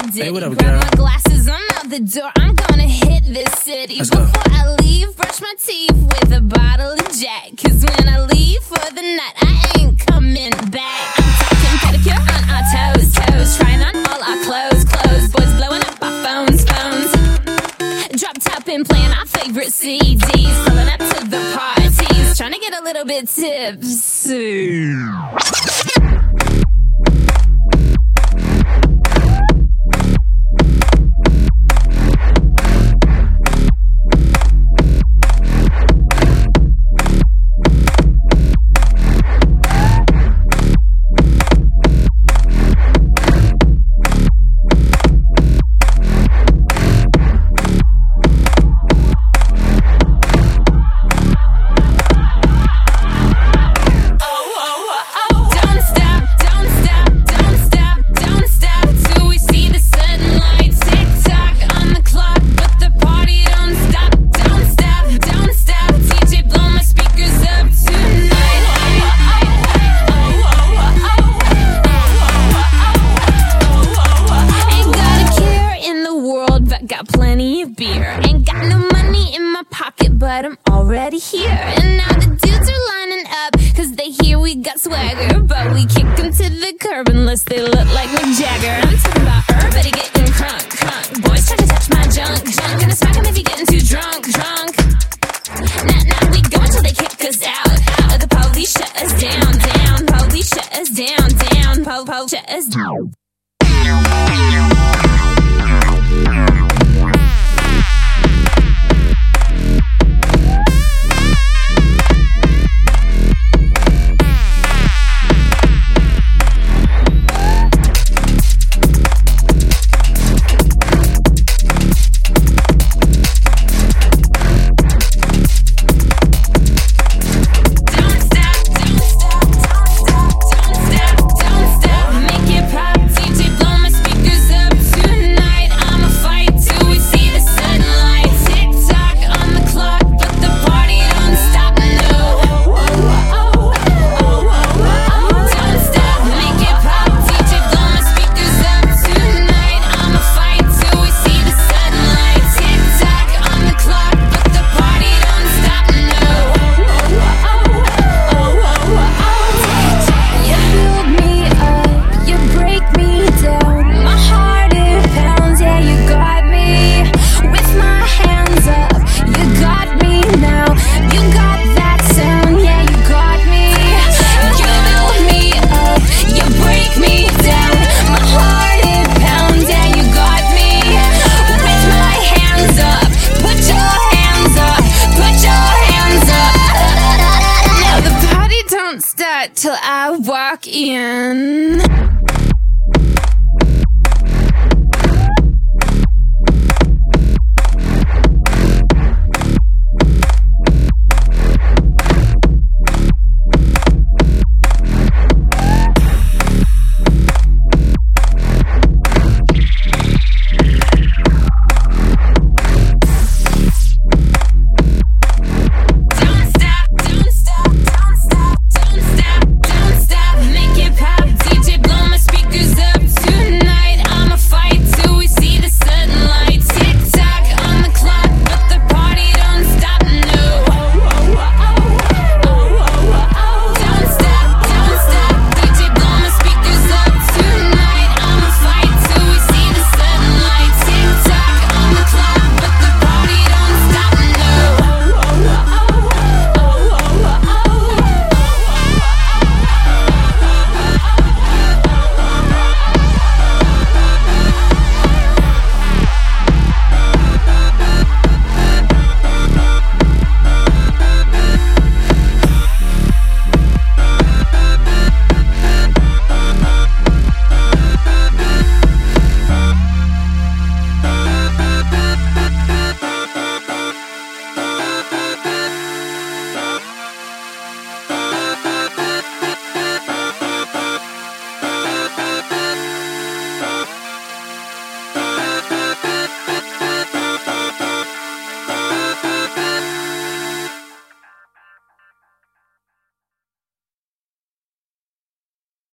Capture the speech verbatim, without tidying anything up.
Diddy. Hey, what up, Grab girl? my glasses, I'm out the door. I'm gonna hit this city. Let's Before go. I leave, brush my teeth with a bottle of Jack. Cause when I leave for the night, I ain't coming back. I'm talking pedicure on our toes, toes. Trying on all our clothes, clothes. Boys blowing up our phones, phones. Drop top and playing our favorite C Ds. Pulling up to the parties, trying to get a little bit tipsy. Got plenty of beer. Ain't got no money in my pocket, but I'm already here. And now the dudes are lining up, cause they hear we got swagger. But we kick them to the curb unless they look like Mick Jagger. I'm talking about everybody getting crunk, crunk. Boys try to touch my junk, junk. Gonna smack him if he getting too drunk, drunk. Now, now we go until they kick us out, out. The police shut us down, down. Police shut us down, down. Po, po, shut us down. Till I walk in.